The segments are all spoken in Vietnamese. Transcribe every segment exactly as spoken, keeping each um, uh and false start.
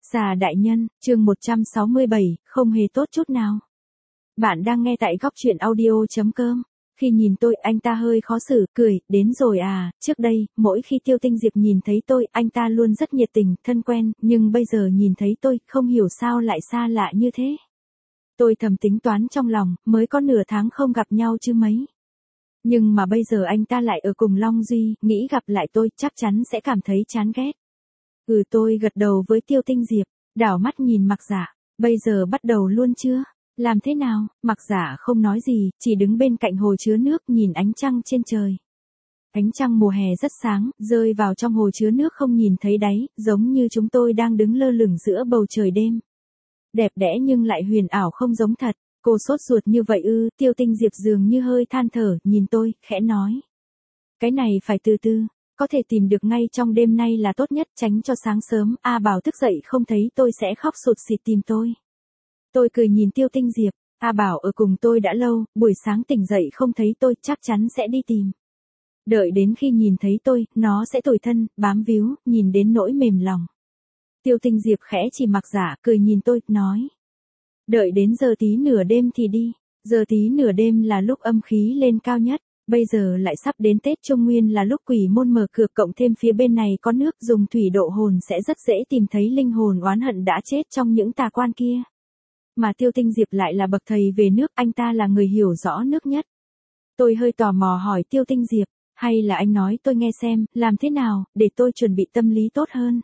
Xà đại nhân, chương một trăm sáu mươi bảy, không hề tốt chút nào. Bạn đang nghe tại góc truyện audio.com. Khi nhìn tôi, anh ta hơi khó xử, cười, đến rồi à, trước đây, mỗi khi Tiêu Tinh Diệp nhìn thấy tôi, anh ta luôn rất nhiệt tình, thân quen, nhưng bây giờ nhìn thấy tôi, không hiểu sao lại xa lạ như thế. Tôi thầm tính toán trong lòng, mới có nửa tháng không gặp nhau chứ mấy. Nhưng mà bây giờ anh ta lại ở cùng Long Duy, nghĩ gặp lại tôi, chắc chắn sẽ cảm thấy chán ghét. Ừ, tôi gật đầu với Tiêu Tinh Diệp, đảo mắt nhìn Mặc Dạ, bây giờ bắt đầu luôn chưa? Làm thế nào? Mặc Dạ không nói gì, chỉ đứng bên cạnh hồ chứa nước nhìn ánh trăng trên trời. Ánh trăng mùa hè rất sáng, rơi vào trong hồ chứa nước không nhìn thấy đáy, giống như chúng tôi đang đứng lơ lửng giữa bầu trời đêm. Đẹp đẽ nhưng lại huyền ảo không giống thật. Cô sốt ruột như vậy ư? Tiêu Tinh Diệp dường như hơi than thở, nhìn tôi, khẽ nói. Cái này phải từ từ. Có thể tìm được ngay trong đêm nay là tốt nhất, tránh cho sáng sớm, A Bảo thức dậy không thấy tôi sẽ khóc sụt sịt tìm tôi. Tôi cười nhìn Tiêu Tinh Diệp, A Bảo ở cùng tôi đã lâu, buổi sáng tỉnh dậy không thấy tôi, chắc chắn sẽ đi tìm. Đợi đến khi nhìn thấy tôi, nó sẽ tủi thân, bám víu, nhìn đến nỗi mềm lòng. Tiêu Tinh Diệp khẽ chỉ Mặc Dạ, cười nhìn tôi, nói. Đợi đến giờ tí nửa đêm thì đi, giờ tí nửa đêm là lúc âm khí lên cao nhất. Bây giờ lại sắp đến Tết Trung Nguyên là lúc quỷ môn mở cửa, cộng thêm phía bên này có nước, dùng thủy độ hồn sẽ rất dễ tìm thấy linh hồn oán hận đã chết trong những tà quan kia. Mà Tiêu Tinh Diệp lại là bậc thầy về nước, anh ta là người hiểu rõ nước nhất. Tôi hơi tò mò hỏi Tiêu Tinh Diệp, hay là anh nói tôi nghe xem, làm thế nào, để tôi chuẩn bị tâm lý tốt hơn.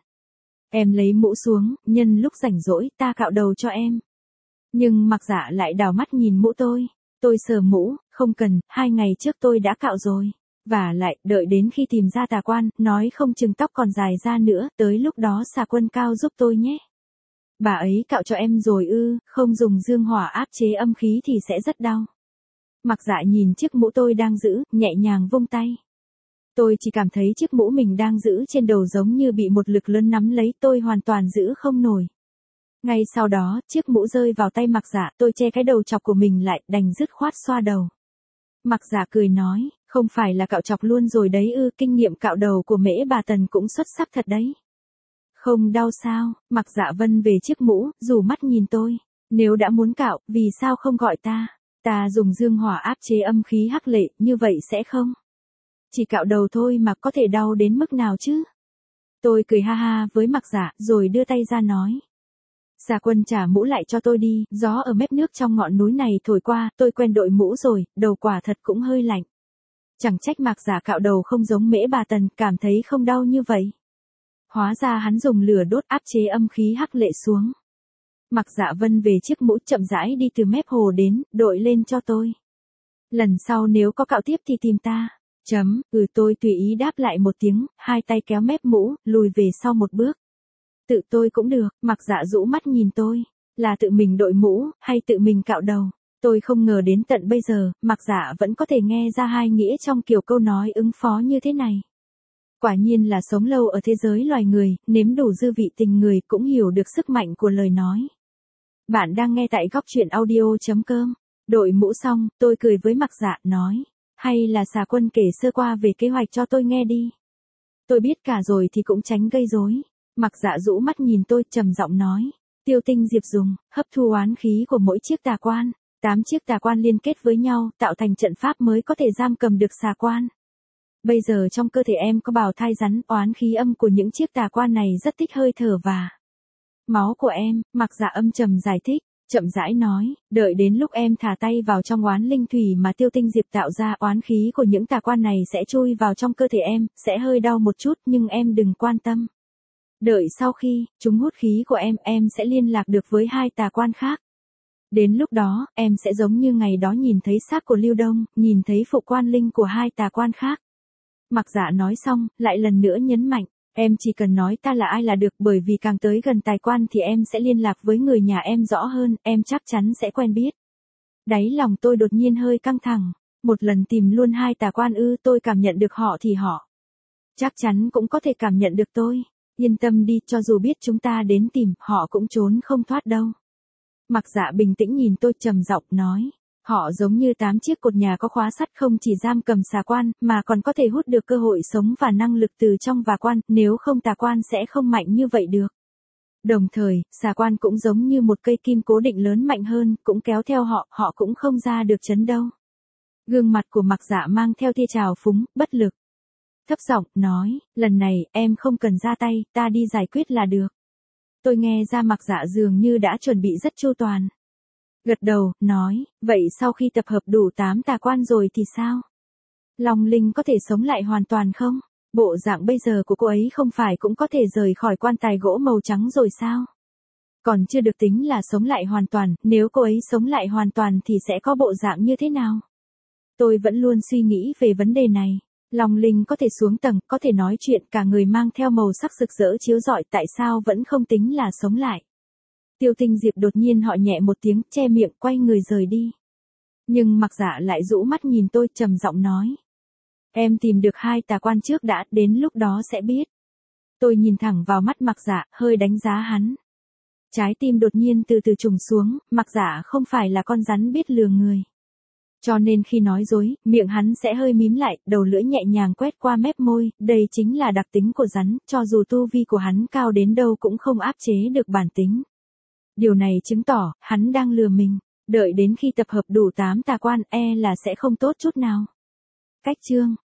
Em lấy mũ xuống, nhân lúc rảnh rỗi, ta cạo đầu cho em. Nhưng Mặc Dạ lại đảo mắt nhìn mũ tôi. Tôi sờ mũ, không cần, hai ngày trước tôi đã cạo rồi. Và lại, đợi đến khi tìm ra tà quan, nói không chừng tóc còn dài ra nữa, tới lúc đó Xà Quân Cao giúp tôi nhé. Bà ấy cạo cho em rồi ư? Không dùng dương hỏa áp chế âm khí thì sẽ rất đau. Mặc Dạ nhìn chiếc mũ tôi đang giữ, nhẹ nhàng vung tay. Tôi chỉ cảm thấy chiếc mũ mình đang giữ trên đầu giống như bị một lực lớn nắm lấy, tôi hoàn toàn giữ không nổi. Ngay sau đó, chiếc mũ rơi vào tay Mặc Dạ, tôi che cái đầu chọc của mình lại, đành dứt khoát xoa đầu. Mặc Dạ cười nói, không phải là cạo chọc luôn rồi đấy ư? Kinh nghiệm cạo đầu của Mễ bà Tần cũng xuất sắc thật đấy. Không đau sao? Mặc Dạ vân về chiếc mũ, rủ mắt nhìn tôi. Nếu đã muốn cạo, vì sao không gọi ta? Ta dùng dương hỏa áp chế âm khí hắc lệ, như vậy sẽ không? Chỉ cạo đầu thôi mà có thể đau đến mức nào chứ? Tôi cười ha ha với Mặc Dạ, rồi đưa tay ra nói. Xà Quân trả mũ lại cho tôi đi, gió ở mép nước trong ngọn núi này thổi qua, tôi quen đội mũ rồi, đầu quả thật cũng hơi lạnh. Chẳng trách Mặc Dạ cạo đầu không giống Mễ bà Tần, cảm thấy không đau như vậy. Hóa ra hắn dùng lửa đốt áp chế âm khí hắc lệ xuống. Mặc Dạ vân về chiếc mũ, chậm rãi đi từ mép hồ đến, đội lên cho tôi. Lần sau nếu có cạo tiếp thì tìm ta. Chấm, ừ, tôi tùy ý đáp lại một tiếng, hai tay kéo mép mũ, lùi về sau một bước. Tự tôi cũng được. Mặc Dạ rũ mắt nhìn tôi, là tự mình đội mũ, hay tự mình cạo đầu. Tôi không ngờ đến tận bây giờ, Mặc Dạ vẫn có thể nghe ra hai nghĩa trong kiểu câu nói ứng phó như thế này. Quả nhiên là sống lâu ở thế giới loài người, nếm đủ dư vị tình người, cũng hiểu được sức mạnh của lời nói. Bạn đang nghe tại góc truyện audio.com. Đội mũ xong, tôi cười với Mặc Dạ, nói. Hay là Xà Quân kể sơ qua về kế hoạch cho tôi nghe đi. Tôi biết cả rồi thì cũng tránh gây rối. Mặc Dạ rũ mắt nhìn tôi, trầm giọng nói. Tiêu Tinh Diệp dùng, hấp thu oán khí của mỗi chiếc tà quan. Tám chiếc tà quan liên kết với nhau, tạo thành trận pháp mới có thể giam cầm được xà quan. Bây giờ trong cơ thể em có bào thai rắn, oán khí âm của những chiếc tà quan này rất thích hơi thở và máu của em. Mặc Dạ âm trầm giải thích, chậm rãi nói, đợi đến lúc em thả tay vào trong oán linh thủy mà Tiêu Tinh Diệp tạo ra, oán khí của những tà quan này sẽ chui vào trong cơ thể em, sẽ hơi đau một chút nhưng em đừng quan tâm. Đợi sau khi chúng hút khí của em, em sẽ liên lạc được với hai tà quan khác. Đến lúc đó, em sẽ giống như ngày đó nhìn thấy xác của Lưu Đông, nhìn thấy phụ quan linh của hai tà quan khác. Mặc Dạ nói xong, lại lần nữa nhấn mạnh, em chỉ cần nói ta là ai là được, bởi vì càng tới gần tài quan thì em sẽ liên lạc với người nhà em rõ hơn, em chắc chắn sẽ quen biết. Đáy lòng tôi đột nhiên hơi căng thẳng, một lần tìm luôn hai tà quan ư? Tôi cảm nhận được họ thì họ chắc chắn cũng có thể cảm nhận được tôi. Yên tâm đi, cho dù biết chúng ta đến tìm, họ cũng trốn không thoát đâu. Mặc Dạ bình tĩnh nhìn tôi, trầm giọng nói. Họ giống như tám chiếc cột nhà có khóa sắt, không chỉ giam cầm xà quan, mà còn có thể hút được cơ hội sống và năng lực từ trong và quan, nếu không tà quan sẽ không mạnh như vậy được. Đồng thời, xà quan cũng giống như một cây kim cố định lớn mạnh hơn, cũng kéo theo họ, họ cũng không ra được chấn đâu. Gương mặt của Mặc Dạ mang theo tia trào phúng, bất lực. Thấp giọng, nói, lần này, em không cần ra tay, ta đi giải quyết là được. Tôi nghe ra Mặc Dạ dường như đã chuẩn bị rất chu toàn. Gật đầu, nói, vậy sau khi tập hợp đủ tám tà quan rồi thì sao? Long Linh có thể sống lại hoàn toàn không? Bộ dạng bây giờ của cô ấy không phải cũng có thể rời khỏi quan tài gỗ màu trắng rồi sao? Còn chưa được tính là sống lại hoàn toàn, nếu cô ấy sống lại hoàn toàn thì sẽ có bộ dạng như thế nào? Tôi vẫn luôn suy nghĩ về vấn đề này. Long Linh có thể xuống tầng, có thể nói chuyện, cả người mang theo màu sắc rực rỡ chiếu rọi, tại sao vẫn không tính là sống lại? Tiêu Tinh Diệp đột nhiên họ nhẹ một tiếng, che miệng, quay người rời đi. Nhưng Mặc Dạ lại rũ mắt nhìn tôi, trầm giọng nói. Em tìm được hai tà quan trước đã, đến lúc đó sẽ biết. Tôi nhìn thẳng vào mắt Mặc Dạ, hơi đánh giá hắn. Trái tim đột nhiên từ từ trùng xuống, Mặc Dạ không phải là con rắn biết lừa người. Cho nên khi nói dối, miệng hắn sẽ hơi mím lại, đầu lưỡi nhẹ nhàng quét qua mép môi, đây chính là đặc tính của rắn, cho dù tu vi của hắn cao đến đâu cũng không áp chế được bản tính. Điều này chứng tỏ, hắn đang lừa mình, đợi đến khi tập hợp đủ tám tà quan e là sẽ không tốt chút nào. Cách chương